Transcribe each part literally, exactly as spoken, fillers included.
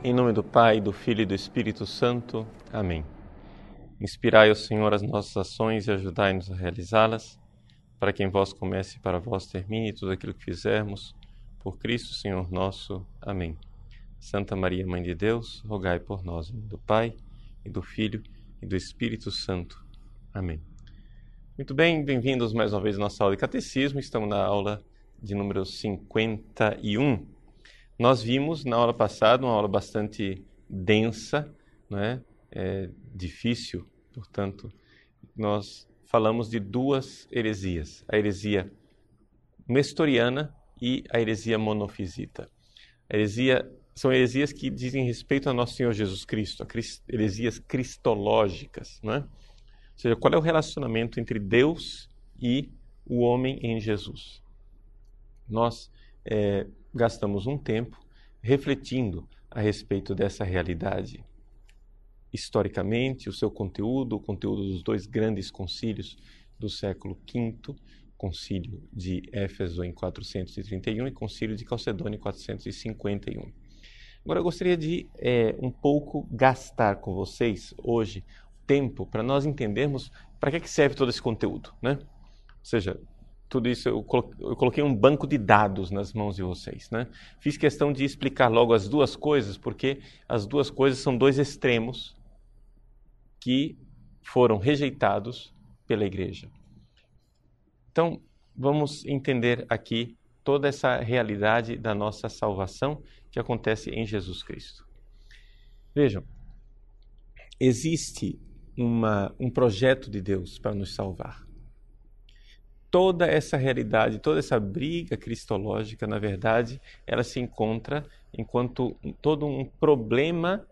Em nome do Pai, do Filho e do Espírito Santo. Amém. Inspirai, ó Senhor, as nossas ações e ajudai-nos a realizá-las, para que em vós comece e para vós termine tudo aquilo que fizermos. Por Cristo, Senhor nosso. Amém. Santa Maria, Mãe de Deus, rogai por nós, em nome do Pai, e do Filho e do Espírito Santo. Amém. Muito bem, bem-vindos mais uma vez à nossa aula de Catecismo. Estamos na aula de número cinquenta e um. Nós vimos na aula passada uma aula bastante densa, não é? É difícil, portanto, nós falamos de duas heresias, a heresia nestoriana e a heresia monofisita. A heresia, são heresias que dizem respeito a nosso Senhor Jesus Cristo, a crist, heresias cristológicas, não é? Ou seja, qual é o relacionamento entre Deus e o homem em Jesus? Nós é, gastamos um tempo refletindo a respeito dessa realidade. Historicamente, o seu conteúdo, o conteúdo dos dois grandes concílios do século quinto, concílio de Éfeso em quatrocentos e trinta e um e concílio de Calcedônia em quatrocentos e cinquenta e um. Agora, eu gostaria de é, um pouco gastar com vocês hoje tempo para nós entendermos para que, que serve todo esse conteúdo, né? Ou seja, tudo isso eu coloquei um banco de dados nas mãos de vocês, né? Fiz questão de explicar logo as duas coisas, porque as duas coisas são dois extremos que foram rejeitados pela Igreja. Então, vamos entender aqui toda essa realidade da nossa salvação que acontece em Jesus Cristo. Vejam, existe uma, um projeto de Deus para nos salvar. Toda essa realidade, toda essa briga cristológica, na verdade, ela se encontra enquanto todo um problema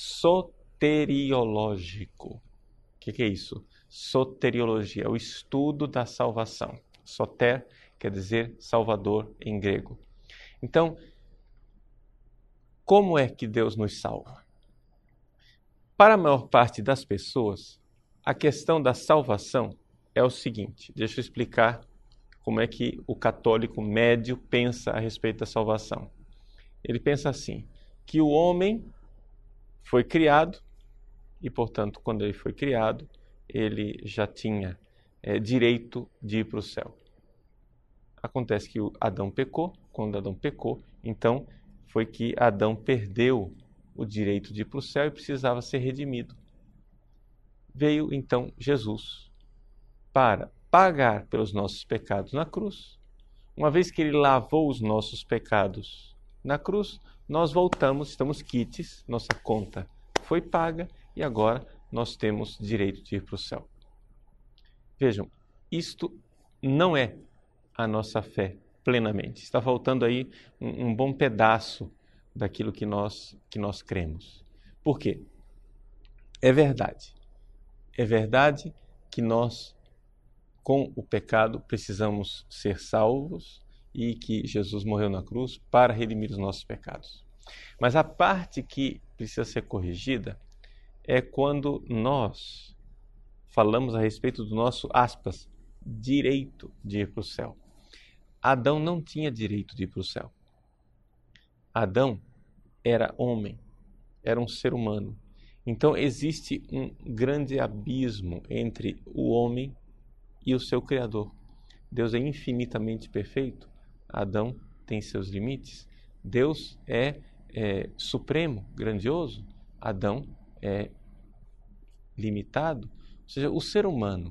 soteriológico. O que, que é isso? Soteriologia, é o estudo da salvação. Soter quer dizer salvador em grego. Então, como é que Deus nos salva? Para a maior parte das pessoas, a questão da salvação é o seguinte, deixa eu explicar como é que o católico médio pensa a respeito da salvação. Ele pensa assim, que o homem foi criado e, portanto, quando ele foi criado, ele já tinha é, direito de ir para o céu. Acontece que o Adão pecou, quando Adão pecou, então foi que Adão perdeu o direito de ir para o céu e precisava ser redimido. Veio, então, Jesus para pagar pelos nossos pecados na cruz. Uma vez que ele lavou os nossos pecados na cruz, nós voltamos, estamos quites, nossa conta foi paga e agora nós temos direito de ir para o céu. Vejam, isto não é a nossa fé plenamente. Está faltando aí um, um bom pedaço daquilo que nós, que nós cremos. Por quê? É verdade. É verdade que nós, com o pecado, precisamos ser salvos e que Jesus morreu na cruz para redimir os nossos pecados. Mas a parte que precisa ser corrigida é quando nós falamos a respeito do nosso, aspas, direito de ir para o céu. Adão não tinha direito de ir para o céu. Adão era homem, era um ser humano. Então existe um grande abismo entre o homem e o seu Criador. Deus é infinitamente perfeito, Adão tem seus limites. Deus é, é supremo, grandioso, Adão é limitado. Ou seja, o ser humano,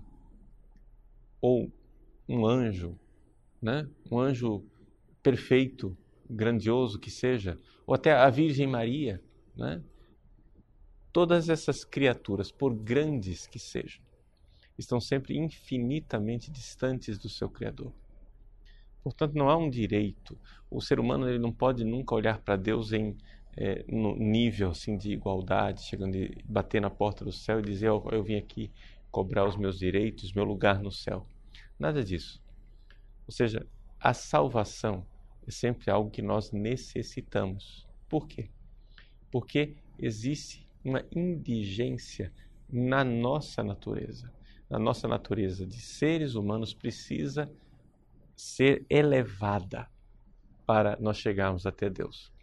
ou um anjo, né? um anjo perfeito, grandioso que seja, ou até a Virgem Maria, né? Todas essas criaturas, por grandes que sejam, estão sempre infinitamente distantes do seu Criador. Portanto, não há um direito. O ser humano ele não pode nunca olhar para Deus em é, no nível assim, de igualdade, chegando e bater na porta do céu e dizer, oh, eu vim aqui cobrar os meus direitos, meu lugar no céu. Nada disso. Ou seja, a salvação é sempre algo que nós necessitamos. Por quê? Porque existe uma indigência na nossa natureza. Na nossa natureza de seres humanos precisa ser elevada para nós chegarmos até Deus.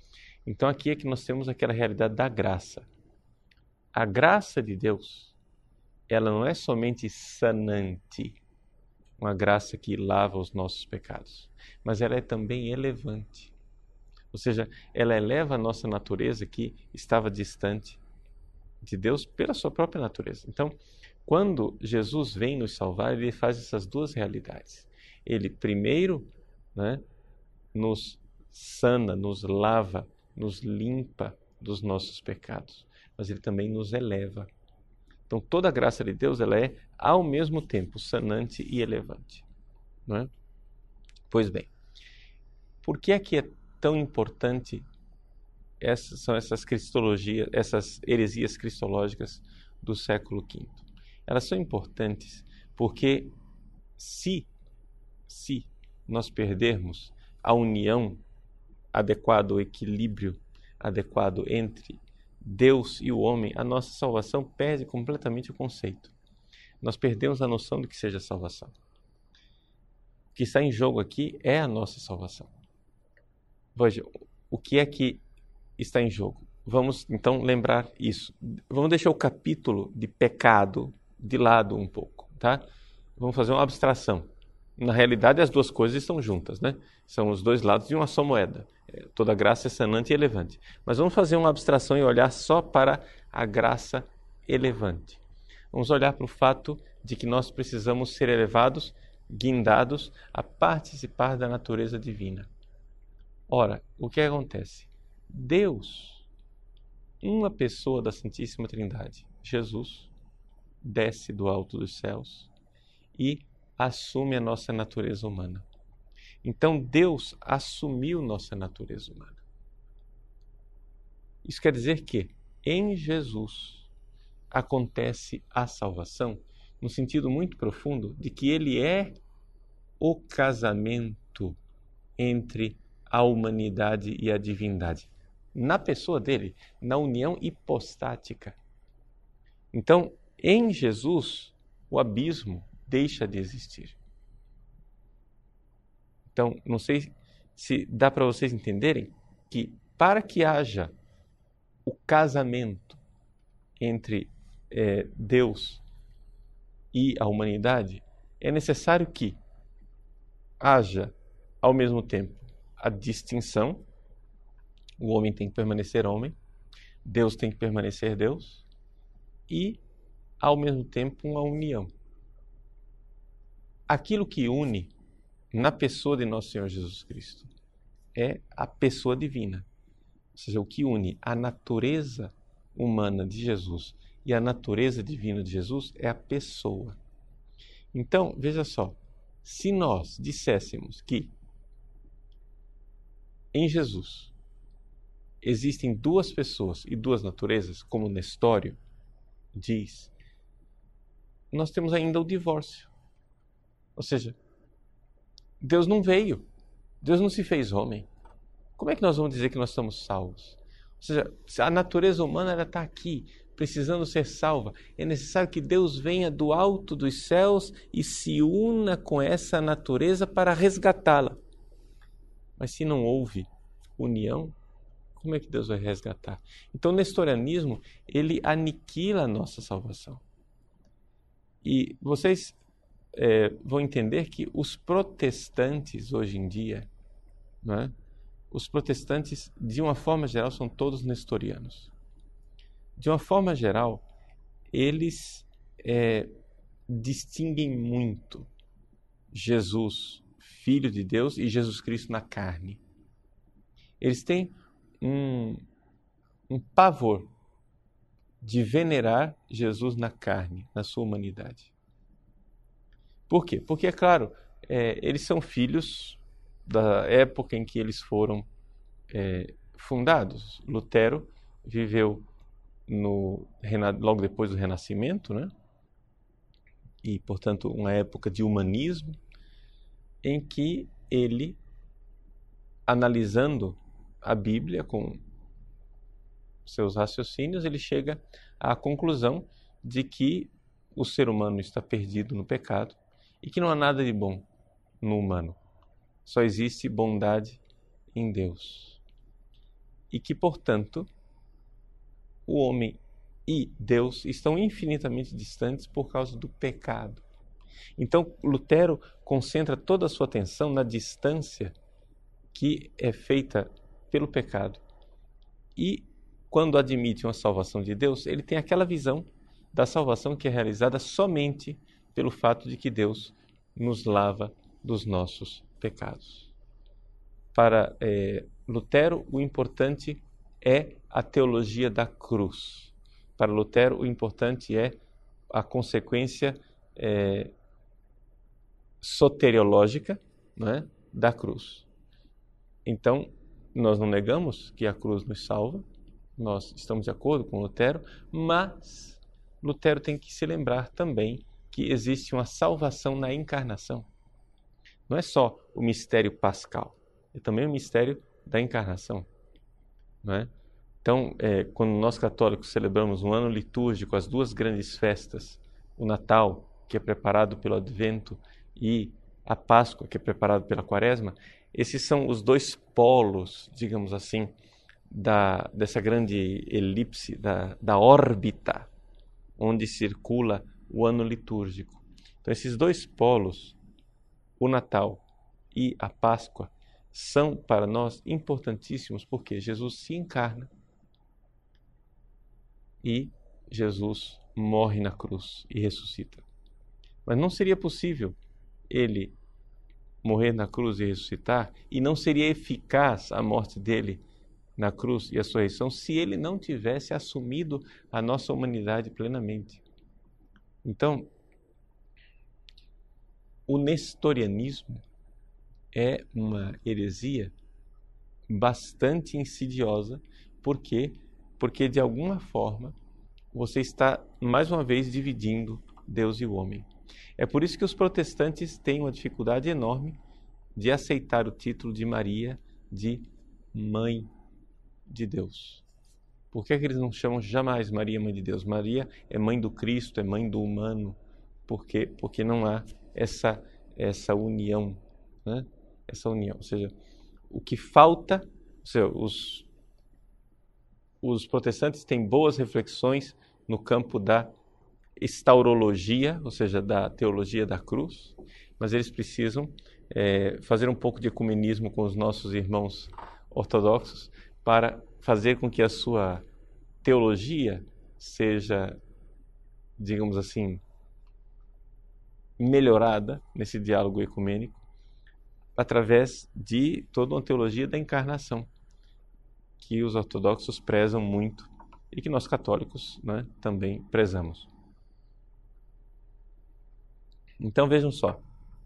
Então aqui é que nós temos aquela realidade da graça. A graça de Deus, ela não é somente sanante, uma graça que lava os nossos pecados, mas ela é também elevante. Ou seja, ela eleva a nossa natureza que estava distante de Deus pela sua própria natureza. Então, quando Jesus vem nos salvar, ele faz essas duas realidades. Ele primeiro, né, nos sana, nos lava, nos limpa dos nossos pecados, mas ele também nos eleva. Então, toda a graça de Deus, ela é ao mesmo tempo sanante e elevante, não é? Pois bem, por que é que é tão importante essas são essas cristologias, essas heresias cristológicas do século quinto? Elas são importantes porque se se nós perdermos a união adequada, o equilíbrio adequado entre Deus e o homem, a nossa salvação perde completamente o conceito. Nós perdemos a noção do que seja salvação. O que está em jogo aqui é a nossa salvação. Veja, o que é que está em jogo? Vamos então lembrar isso. Vamos deixar o capítulo de pecado de lado um pouco, tá? Vamos fazer uma abstração. Na realidade, as duas coisas estão juntas, né? São os dois lados de uma só moeda. Toda graça é sanante e elevante. Mas vamos fazer uma abstração e olhar só para a graça elevante. Vamos olhar para o fato de que nós precisamos ser elevados, guindados a participar da natureza divina. Ora, o que acontece? Deus, uma pessoa da Santíssima Trindade, Jesus, desce do alto dos céus e assume a nossa natureza humana. Então Deus assumiu nossa natureza humana. Isso quer dizer que em Jesus acontece a salvação no sentido muito profundo de que ele é o casamento entre a humanidade e a divindade. Na pessoa dele, na união hipostática. Então, em Jesus, o abismo deixa de existir. Então, não sei se dá para vocês entenderem que para que haja o casamento entre é, Deus e a humanidade, é necessário que haja, ao mesmo tempo, a distinção. O homem tem que permanecer homem, Deus tem que permanecer Deus, e, ao mesmo tempo, uma união. Aquilo que une na pessoa de nosso Senhor Jesus Cristo é a pessoa divina. Ou seja, o que une a natureza humana de Jesus e a natureza divina de Jesus é a pessoa. Então, veja só, se nós disséssemos que em Jesus existem duas pessoas e duas naturezas, como Nestório diz, nós temos ainda o divórcio. Ou seja, Deus não veio, Deus não se fez homem. Como é que nós vamos dizer que nós estamos salvos? Ou seja, a natureza humana está aqui, precisando ser salva. É necessário que Deus venha do alto dos céus e se una com essa natureza para resgatá-la. Mas se não houve união, como é que Deus vai resgatar? Então o nestorianismo, ele aniquila a nossa salvação. E vocês é, vão entender que os protestantes hoje em dia, não é? Os protestantes, de uma forma geral, são todos nestorianos. De uma forma geral, eles é, distinguem muito Jesus, Filho de Deus, e Jesus Cristo na carne. Eles têm um, um pavor de venerar Jesus na carne, na sua humanidade. Por quê? Porque, é claro, é, eles são filhos da época em que eles foram é, fundados. Lutero viveu no, logo depois do Renascimento, né? E, portanto, uma época de humanismo em que ele, analisando a Bíblia com seus raciocínios, ele chega à conclusão de que o ser humano está perdido no pecado e que não há nada de bom no humano. Só existe bondade em Deus. e que, portanto, o homem e Deus estão infinitamente distantes por causa do pecado. Então, Lutero concentra toda a sua atenção na distância que é feita pelo pecado. E, quando admite uma salvação de Deus, ele tem aquela visão da salvação que é realizada somente pelo fato de que Deus nos lava dos nossos pecados. Para é, Lutero, o importante é a teologia da cruz. Para Lutero, o importante é a consequência é, soteriológica, não é, da cruz. Então, nós não negamos que a cruz nos salva, nós estamos de acordo com Lutero, mas Lutero tem que se lembrar também que existe uma salvação na encarnação. Não é só o mistério pascal, é também o mistério da encarnação, não é? Então, é, quando nós católicos celebramos um ano litúrgico, as duas grandes festas, o Natal, que é preparado pelo Advento, e a Páscoa, que é preparado pela Quaresma, esses são os dois polos, digamos assim, da, dessa grande elipse, da, da órbita, onde circula o ano litúrgico. Então, esses dois polos, o Natal e a Páscoa, são para nós importantíssimos, porque Jesus se encarna e Jesus morre na cruz e ressuscita. Mas não seria possível ele morrer na cruz e ressuscitar, e não seria eficaz a morte dele na cruz e a sua ressurreição se ele não tivesse assumido a nossa humanidade plenamente. Então, o nestorianismo é uma heresia bastante insidiosa, porque porque de alguma forma você está mais uma vez dividindo Deus e o homem. É por isso que os protestantes têm uma dificuldade enorme de aceitar o título de Maria de Mãe de Deus. Por que é que eles não chamam jamais Maria Mãe de Deus? Maria é mãe do Cristo, é mãe do humano. Por quê? Porque não há essa, essa união, né? Essa união. Ou seja, o que falta, ou seja, os, os protestantes têm boas reflexões no campo da estaurologia, ou seja, da teologia da cruz, mas eles precisam é, fazer um pouco de ecumenismo com os nossos irmãos ortodoxos para fazer com que a sua teologia seja, digamos assim, melhorada nesse diálogo ecumênico através de toda uma teologia da encarnação que os ortodoxos prezam muito e que nós católicos, né, também prezamos. Então vejam só,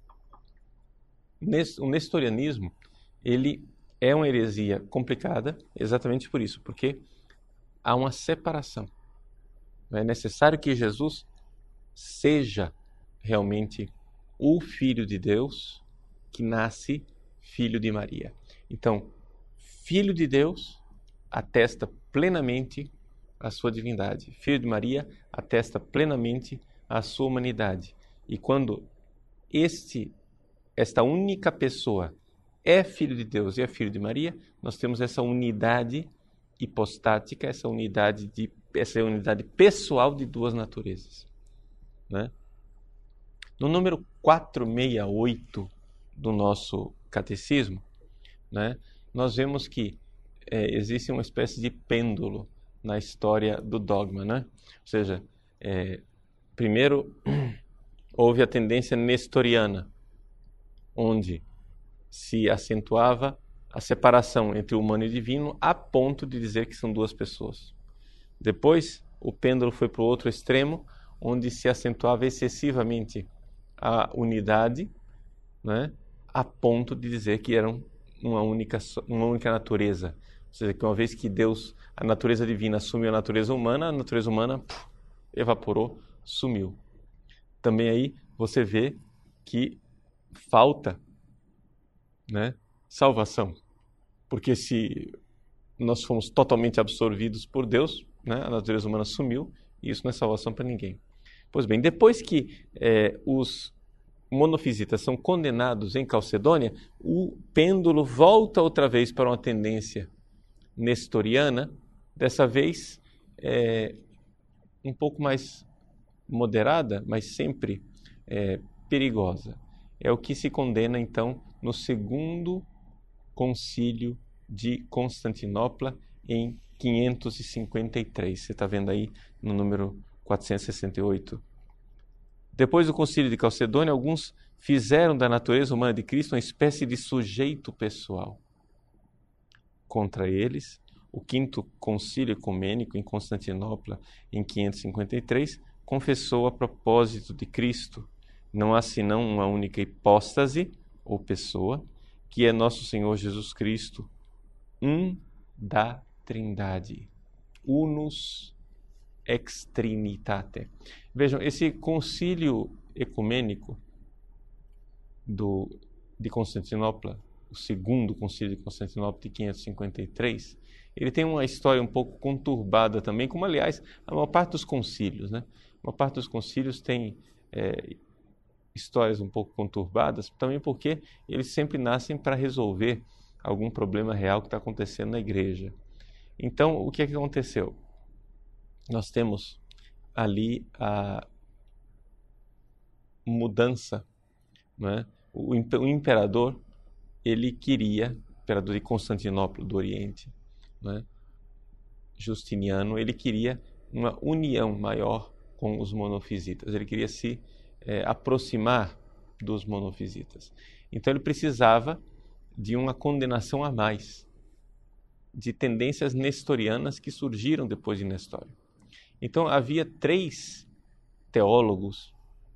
o nestorianismo ele é uma heresia complicada exatamente por isso, porque há uma separação. É necessário que Jesus seja realmente o Filho de Deus que nasce filho de Maria. Então, Filho de Deus atesta plenamente a sua divindade. Filho de Maria atesta plenamente a sua humanidade. E quando este, esta única pessoa é Filho de Deus e é Filho de Maria, nós temos essa unidade hipostática, essa unidade, de, essa unidade pessoal de duas naturezas, né? No número quatrocentos e sessenta e oito do nosso catecismo, né, nós vemos que é, existe uma espécie de pêndulo na história do dogma, né? Ou seja, é, primeiro houve a tendência nestoriana, onde se acentuava a separação entre o humano e o divino a ponto de dizer que são duas pessoas. Depois, o pêndulo foi para o outro extremo, onde se acentuava excessivamente a unidade, né, a ponto de dizer que eram uma única, uma única natureza. Ou seja, que uma vez que Deus, a natureza divina, assumiu a natureza humana, a natureza humana puf, evaporou, sumiu. Também aí você vê que falta, né, salvação. Porque se nós fomos totalmente absorvidos por Deus, né, a natureza humana sumiu, e isso não é salvação para ninguém. Pois bem, depois que é, os monofisitas são condenados em Calcedônia, o pêndulo volta outra vez para uma tendência nestoriana, dessa vez é, um pouco mais moderada, mas sempre é, perigosa. É o que se condena, então, no segundo concílio de Constantinopla, em quinhentos e cinquenta e três. Você está vendo aí no número quatrocentos e sessenta e oito. Depois do concílio de Calcedônia, alguns fizeram da natureza humana de Cristo uma espécie de sujeito pessoal. Contra eles, o quinto concílio ecumênico em Constantinopla, em quinhentos e cinquenta e três, confessou a propósito de Cristo: não há senão uma única hipóstase, ou pessoa, que é nosso Senhor Jesus Cristo, um da Trindade, unus ex trinitate. Vejam, esse concílio ecumênico do, de Constantinopla, o segundo concílio de Constantinopla de quinhentos e cinquenta e três, ele tem uma história um pouco conturbada também, como, aliás, a maior parte dos concílios, né? A maior parte dos concílios tem é, histórias um pouco conturbadas, também porque eles sempre nascem para resolver algum problema real que está acontecendo na igreja. Então, o que é que aconteceu? Nós temos ali a mudança, né? O imperador, ele queria, o imperador de Constantinopla, do Oriente, né? Justiniano, ele queria uma união maior com os monofisitas, ele queria se é, aproximar dos monofisitas. Então ele precisava de uma condenação a mais, de tendências nestorianas que surgiram depois de Nestório. Então havia três teólogos,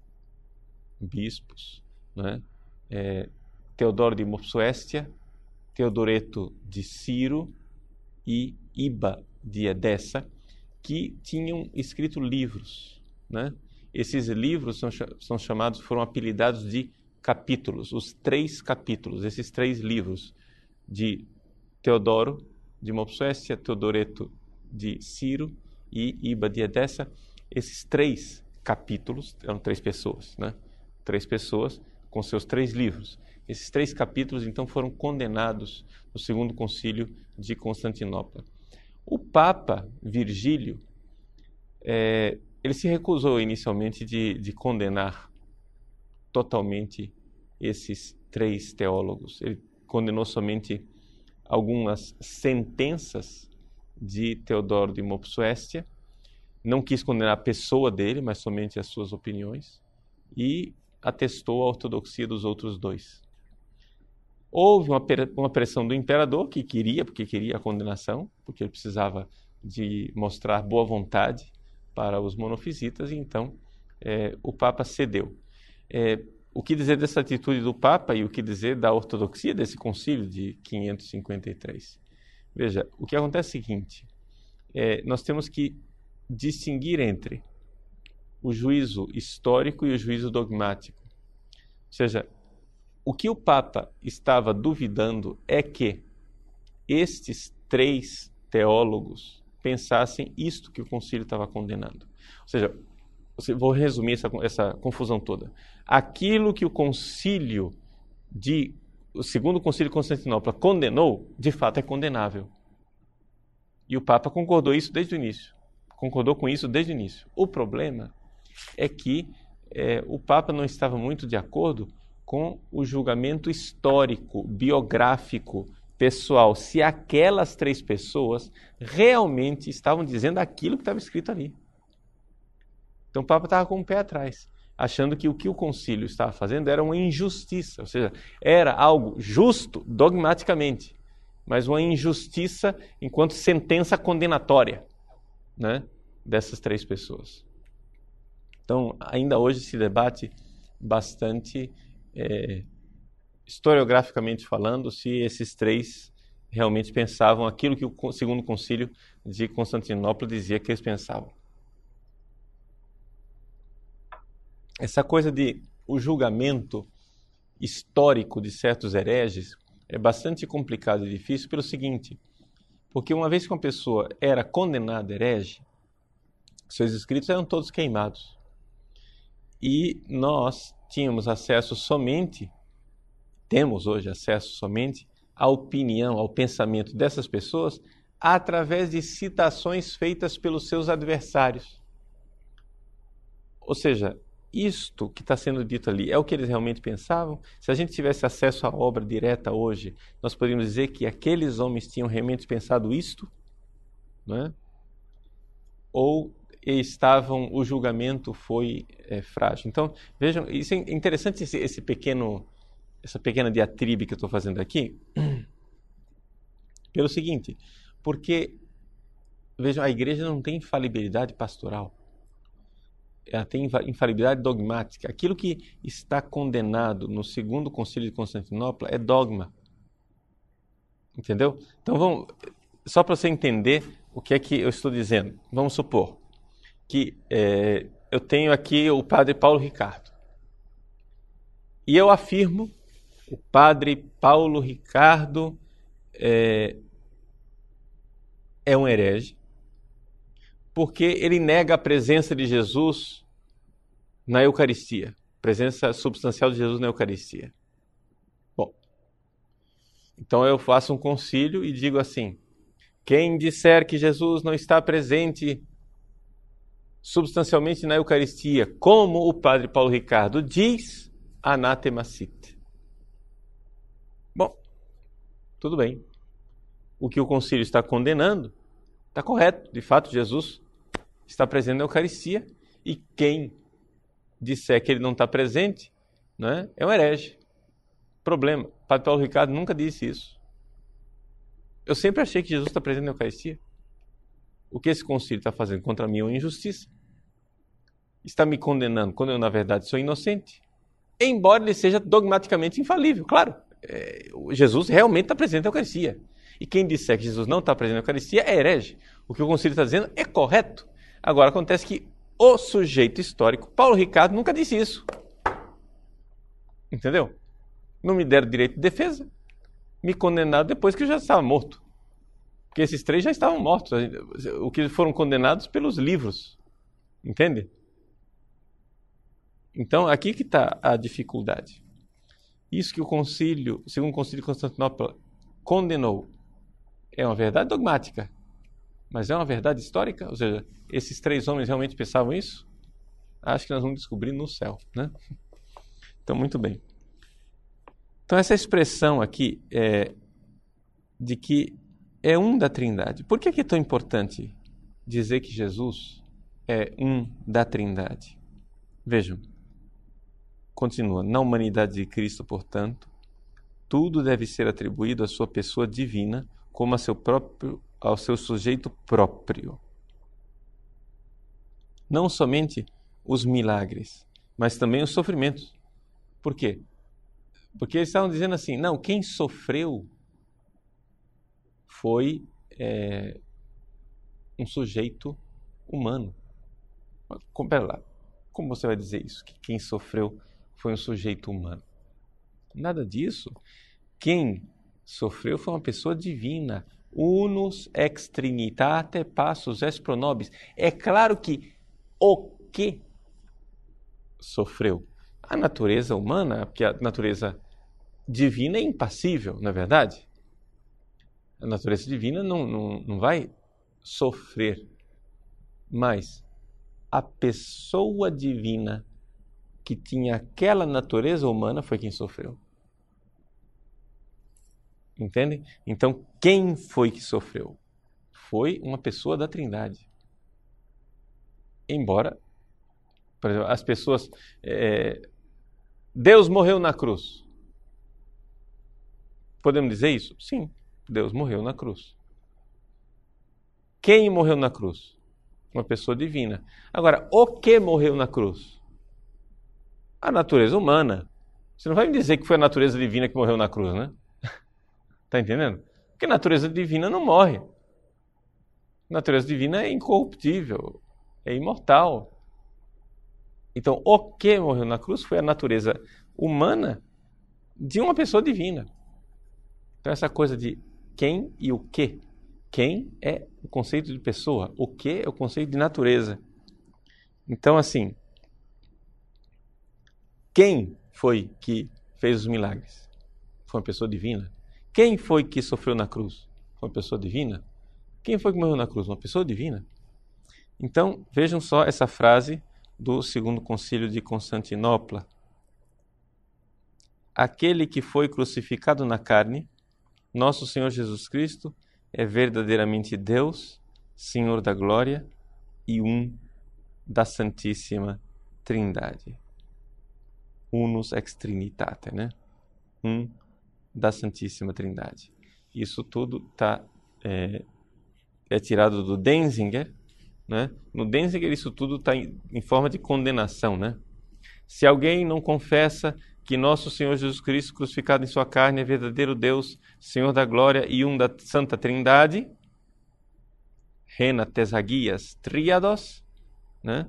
bispos, né? é, Teodoro de Mopsuestia, Teodoreto de Ciro e Iba de Edessa, que tinham escrito livros, né? Esses livros são, são chamados, foram apelidados de capítulos, os três capítulos, esses três livros de Teodoro de Mopsuestia, Teodoreto de Ciro e Iba de Edessa. Esses três capítulos, eram três pessoas, né? Três pessoas com seus três livros. Esses três capítulos, então, foram condenados no segundo concílio de Constantinopla. O Papa Virgílio, é, ele se recusou inicialmente de, de condenar totalmente esses três teólogos. Ele condenou somente algumas sentenças de Teodoro de Mopsuestia, não quis condenar a pessoa dele, mas somente as suas opiniões, e atestou a ortodoxia dos outros dois. Houve uma, uma pressão do imperador, que queria, porque queria a condenação, porque ele precisava de mostrar boa vontade para os monofisitas, e então é, o Papa cedeu. É, o que dizer dessa atitude do Papa e o que dizer da ortodoxia desse concílio de quinhentos e cinquenta e três? Veja, o que acontece é o seguinte, é, nós temos que distinguir entre o juízo histórico e o juízo dogmático. Ou seja, o que o Papa estava duvidando é que estes três teólogos pensassem isto que o concílio estava condenando. Ou seja, vou resumir essa, essa confusão toda. Aquilo que o concílio de, o segundo concílio de Constantinopla condenou, de fato é condenável. E o Papa concordou isso desde o início. Concordou com isso desde o início. O problema é que é, o Papa não estava muito de acordo com o julgamento histórico, biográfico, pessoal, se aquelas três pessoas realmente estavam dizendo aquilo que estava escrito ali. Então o Papa estava com o pé atrás, achando que o que o concílio estava fazendo era uma injustiça, ou seja, era algo justo dogmaticamente, mas uma injustiça enquanto sentença condenatória, né, dessas três pessoas. Então, ainda hoje se debate bastante, é, historiograficamente falando, se esses três realmente pensavam aquilo que o segundo concílio de Constantinopla dizia que eles pensavam. Essa coisa de o julgamento histórico de certos hereges é bastante complicado e difícil pelo seguinte, porque uma vez que uma pessoa era condenada herege, seus escritos eram todos queimados. E nós tínhamos acesso somente, temos hoje acesso somente à opinião, ao pensamento dessas pessoas através de citações feitas pelos seus adversários. Ou seja, isto que está sendo dito ali é o que eles realmente pensavam? Se a gente tivesse acesso à obra direta hoje, nós poderíamos dizer que aqueles homens tinham realmente pensado isto? Não é? Ou estavam, o julgamento foi é, frágil. Então, vejam, isso é interessante, esse, esse pequeno, essa pequena diatribe que eu estou fazendo aqui, pelo seguinte, porque, vejam, a igreja não tem infalibilidade pastoral. Ela tem infalibilidade dogmática. Aquilo que está condenado no segundo concílio de Constantinopla é dogma. Entendeu? Então, vamos, só para você entender o que é que eu estou dizendo. Vamos supor que é, eu tenho aqui o padre Paulo Ricardo. E eu afirmo, o padre Paulo Ricardo é, é um herege, porque ele nega a presença de Jesus na Eucaristia, presença substancial de Jesus na Eucaristia. Bom, então eu faço um concílio e digo assim: quem disser que Jesus não está presente substancialmente na Eucaristia, como o padre Paulo Ricardo diz, anátema sit. Bom, tudo bem. O que o concílio está condenando está correto. De fato, Jesus está presente na Eucaristia e quem disser que ele não está presente, né, é um herege. Problema. O padre Paulo Ricardo nunca disse isso. Eu sempre achei que Jesus está presente na Eucaristia. O que esse concílio está fazendo contra mim é uma injustiça. Está me condenando quando eu, na verdade, sou inocente. Embora ele seja dogmaticamente infalível. Claro, é, Jesus realmente está presente na Eucaristia. E quem disser que Jesus não está presente na Eucaristia é herege. O que o concílio está dizendo é correto. Agora, acontece que o sujeito histórico, Paulo Ricardo, nunca disse isso. Entendeu? Não me deram direito de defesa. Me condenaram depois que eu já estava morto. Porque esses três já estavam mortos. O que foram condenados pelos livros. Entende? Então, aqui que está a dificuldade. Isso que o concílio, segundo o concílio de Constantinopla, condenou, é uma verdade dogmática, mas é uma verdade histórica? Ou seja, esses três homens realmente pensavam isso? Acho que nós vamos descobrir no céu, né? Então, muito bem. Então, essa expressão aqui é de que é um da Trindade. Por que é tão importante dizer que Jesus é um da Trindade? Vejam, continua. Na humanidade de Cristo, portanto, tudo deve ser atribuído à sua pessoa divina, como a seu próprio, ao seu sujeito próprio. Não somente os milagres, mas também os sofrimentos. Por quê? Porque eles estavam dizendo assim, não, quem sofreu foi é, um sujeito humano. Mas, pera lá, como você vai dizer isso? Que quem sofreu foi um sujeito humano? Nada disso. Quem sofreu foi uma pessoa divina. Unus ex trinitate passus est pro nobis. É claro que o que sofreu? A natureza humana, porque a natureza divina é impassível, não é verdade? A natureza divina não, não, não vai sofrer. Mas a pessoa divina que tinha aquela natureza humana foi quem sofreu. Entendem? Então, quem foi que sofreu? Foi uma pessoa da Trindade. Embora, por exemplo, as pessoas... É, Deus morreu na cruz. Podemos dizer isso? Sim, Deus morreu na cruz. Quem morreu na cruz? Uma pessoa divina. Agora, o que morreu na cruz? A natureza humana. Você não vai me dizer que foi a natureza divina que morreu na cruz, né? Está entendendo? Porque a natureza divina não morre. A natureza divina é incorruptível, é imortal. Então, o que morreu na cruz foi a natureza humana de uma pessoa divina. Então, essa coisa de quem e o que. Quem é o conceito de pessoa, o que é o conceito de natureza. Então, assim, quem foi que fez os milagres? Foi uma pessoa divina. Quem foi que sofreu na cruz? Foi uma pessoa divina. Quem foi que morreu na cruz? Uma pessoa divina. Então, vejam só essa frase do Segundo Concílio de Constantinopla. Aquele que foi crucificado na carne, nosso Senhor Jesus Cristo, é verdadeiramente Deus, Senhor da glória e um da Santíssima Trindade. Unus ex Trinitate, né? Um da Santíssima Trindade. Isso tudo tá, é, é tirado do Denzinger, né? No Denzinger isso tudo está em, em forma de condenação, né? Se alguém não confessa que nosso Senhor Jesus Cristo, crucificado em sua carne, é verdadeiro Deus, Senhor da glória e um da Santa Trindade, Rena Tesagias Tríados, né?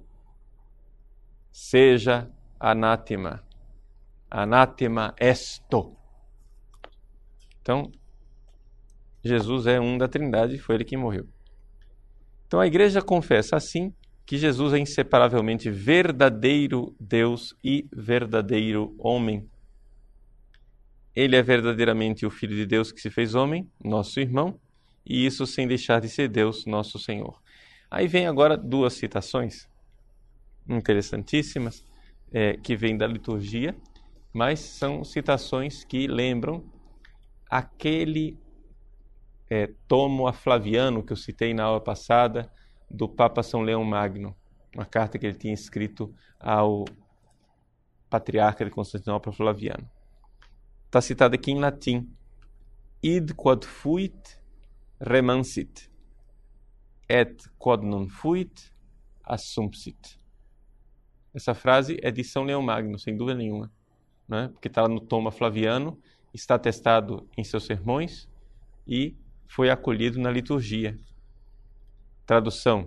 Seja anátema. Anátema esto. Então, Jesus é um da Trindade, foi ele que morreu. Então a igreja confessa assim que Jesus é inseparavelmente verdadeiro Deus e verdadeiro homem. Ele é verdadeiramente o Filho de Deus que se fez homem, nosso irmão, e isso sem deixar de ser Deus, nosso Senhor. Aí vem agora duas citações interessantíssimas, é, que vêm da liturgia, mas são citações que lembram aquele é, tomo a Flaviano que eu citei na aula passada, do Papa São Leão Magno, uma carta que ele tinha escrito ao patriarca de Constantinopla, Flaviano. Está citado aqui em latim: id quod fuit remansit, et quod non fuit assumpsit. Essa frase é de São Leão Magno, sem dúvida nenhuma, né? Porque está no Toma Flaviano, está atestado em seus sermões e foi acolhido na liturgia. Tradução: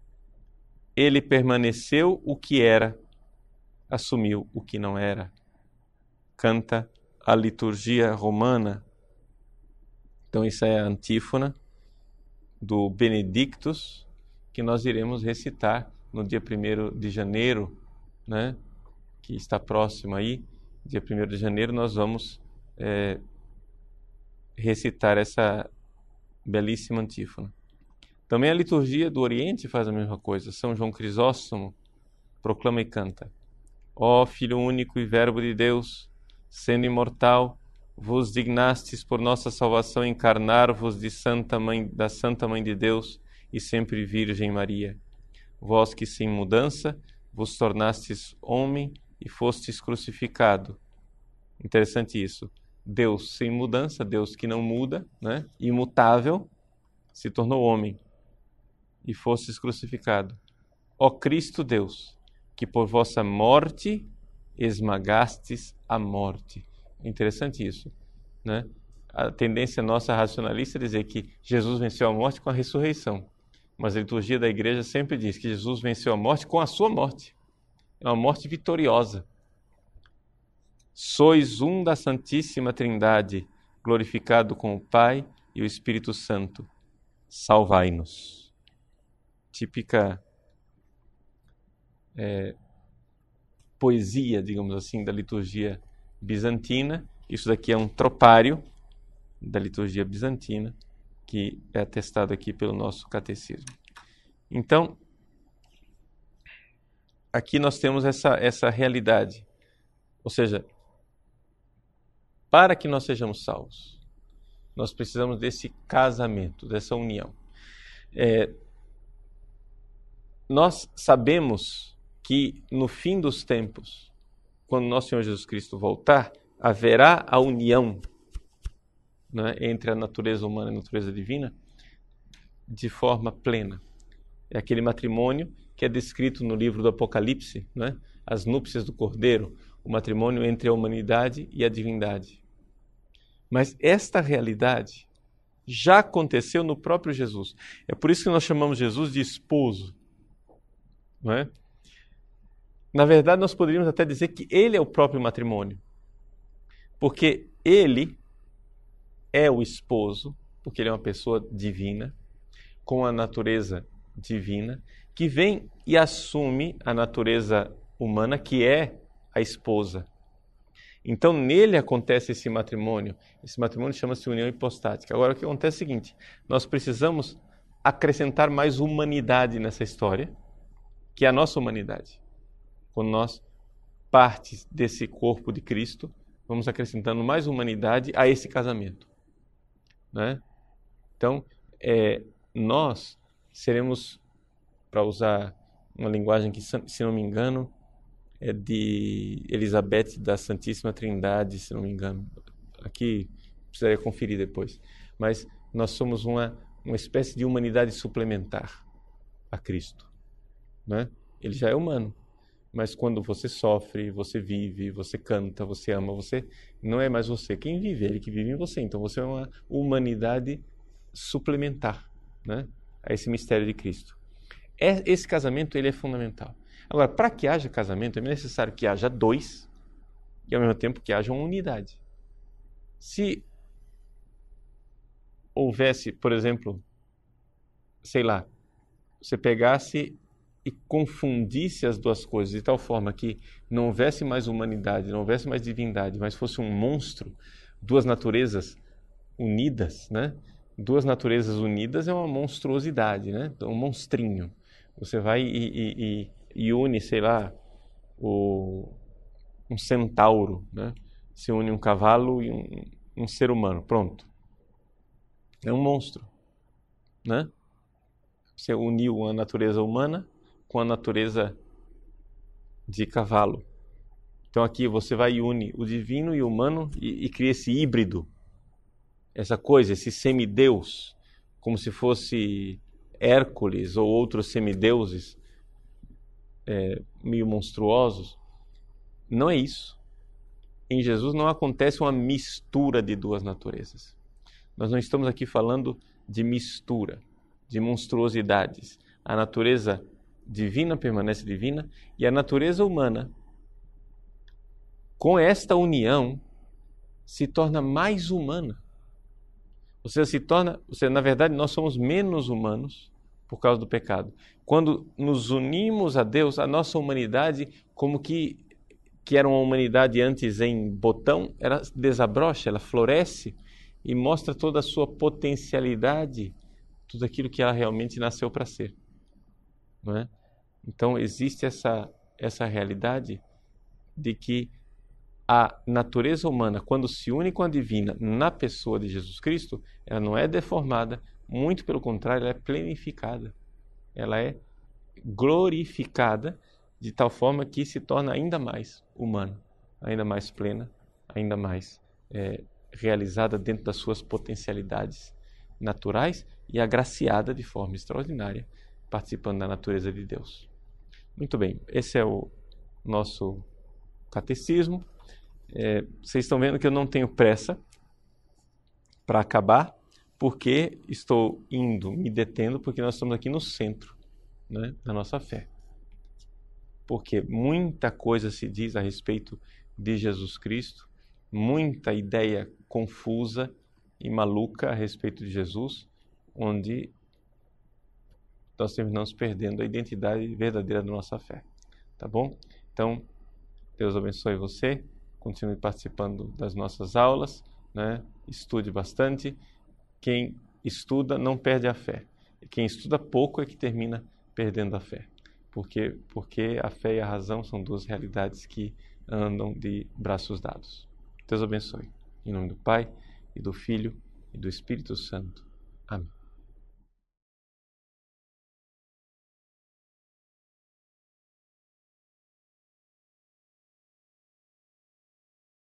ele permaneceu o que era, assumiu o que não era. Canta a liturgia romana. Então, isso é a antífona do Benedictus, que nós iremos recitar no dia primeiro de janeiro, né? Que está próximo aí. Dia primeiro de janeiro nós vamos é, recitar essa belíssima antífona. Também a liturgia do Oriente faz a mesma coisa. São João Crisóstomo proclama e canta: ó Filho único e Verbo de Deus, sendo imortal, vos dignastes por nossa salvação encarnar-vos de Santa Mãe, da Santa Mãe de Deus e sempre Virgem Maria. Vós que sem mudança vos tornastes homem e fostes crucificado. Interessante isso. Deus sem mudança, Deus que não muda, né? Imutável, se tornou homem e fostes crucificado. Ó Cristo Deus, que por vossa morte esmagastes a morte. É interessante isso, né? A tendência nossa racionalista é dizer que Jesus venceu a morte com a ressurreição. Mas a liturgia da igreja sempre diz que Jesus venceu a morte com a sua morte. É uma morte vitoriosa. Sois um da Santíssima Trindade, glorificado com o Pai e o Espírito Santo. Salvai-nos. Típica é, poesia, digamos assim, da liturgia bizantina. Isso daqui é um tropário da liturgia bizantina, que é atestado aqui pelo nosso catecismo. Então, aqui nós temos essa, essa realidade. Ou seja, para que nós sejamos salvos, nós precisamos desse casamento, dessa união. É, nós sabemos que no fim dos tempos, quando nosso Senhor Jesus Cristo voltar, haverá a união, né, entre a natureza humana e a natureza divina de forma plena. É aquele matrimônio que é descrito no livro do Apocalipse, né, as núpcias do Cordeiro, o matrimônio entre a humanidade e a divindade. Mas esta realidade já aconteceu no próprio Jesus. É por isso que nós chamamos Jesus de esposo, não é? Na verdade, nós poderíamos até dizer que ele é o próprio matrimônio, porque ele é o esposo, porque ele é uma pessoa divina, com a natureza divina, que vem e assume a natureza humana, que é a esposa. Então, nele acontece esse matrimônio. Esse matrimônio chama-se união hipostática. Agora, o que acontece é o seguinte: nós precisamos acrescentar mais humanidade nessa história, que é a nossa humanidade. Quando nós, partes desse corpo de Cristo, vamos acrescentando mais humanidade a esse casamento, né? Então, é, nós seremos, para usar uma linguagem que, se não me engano, é de Elizabeth da Santíssima Trindade, se não me engano. Aqui precisaria conferir depois. Mas nós somos uma, uma espécie de humanidade suplementar a Cristo, né? Ele já é humano, mas quando você sofre, você vive, você canta, você ama, você não é mais você quem vive, é ele que vive em você. Então você é uma humanidade suplementar, né, a esse mistério de Cristo. É, esse casamento ele é fundamental. Agora, para que haja casamento, é necessário que haja dois e ao mesmo tempo que haja uma unidade. Se houvesse, por exemplo, sei lá, você pegasse e confundisse as duas coisas de tal forma que não houvesse mais humanidade, não houvesse mais divindade, mas fosse um monstro, duas naturezas unidas, né? Duas naturezas unidas é uma monstruosidade, né? Um monstrinho. Você vai e, e, e, e une, sei lá, o, um centauro, né? Se une um cavalo e um, um ser humano, pronto. É um monstro, né? Você uniu a natureza humana com a natureza de cavalo. Então aqui você vai e une o divino e o humano e, e cria esse híbrido, essa coisa, esse semideus, como se fosse Hércules ou outros semideuses é, meio monstruosos. Não é isso. Em Jesus não acontece uma mistura de duas naturezas. Nós não estamos aqui falando de mistura, de monstruosidades. A natureza divina permanece divina e a natureza humana, com esta união, se torna mais humana. Ou seja, se torna, ou seja, na verdade, nós somos menos humanos por causa do pecado. Quando nos unimos a Deus, a nossa humanidade, como que, que era uma humanidade antes em botão, ela desabrocha, ela floresce e mostra toda a sua potencialidade, tudo aquilo que ela realmente nasceu para ser. Não é? Então existe essa, essa realidade de que a natureza humana, quando se une com a divina na pessoa de Jesus Cristo, ela não é deformada, muito pelo contrário, ela é plenificada. Ela é glorificada de tal forma que se torna ainda mais humana, ainda mais plena, ainda mais é, realizada dentro das suas potencialidades naturais e agraciada de forma extraordinária, participando da natureza de Deus. Muito bem, esse é o nosso catecismo. É, vocês estão vendo que eu não tenho pressa para acabar, porque estou indo, me detendo, porque nós estamos aqui no centro, né, da nossa fé. Porque muita coisa se diz a respeito de Jesus Cristo, muita ideia confusa e maluca a respeito de Jesus, onde nós terminamos perdendo a identidade verdadeira da nossa fé. Tá bom? Então, Deus abençoe você. Continue participando das nossas aulas, né? Estude bastante. Quem estuda não perde a fé. E quem estuda pouco é que termina perdendo a fé. Porque, porque a fé e a razão são duas realidades que andam de braços dados. Deus abençoe. Em nome do Pai, e do Filho, e do Espírito Santo. Amém.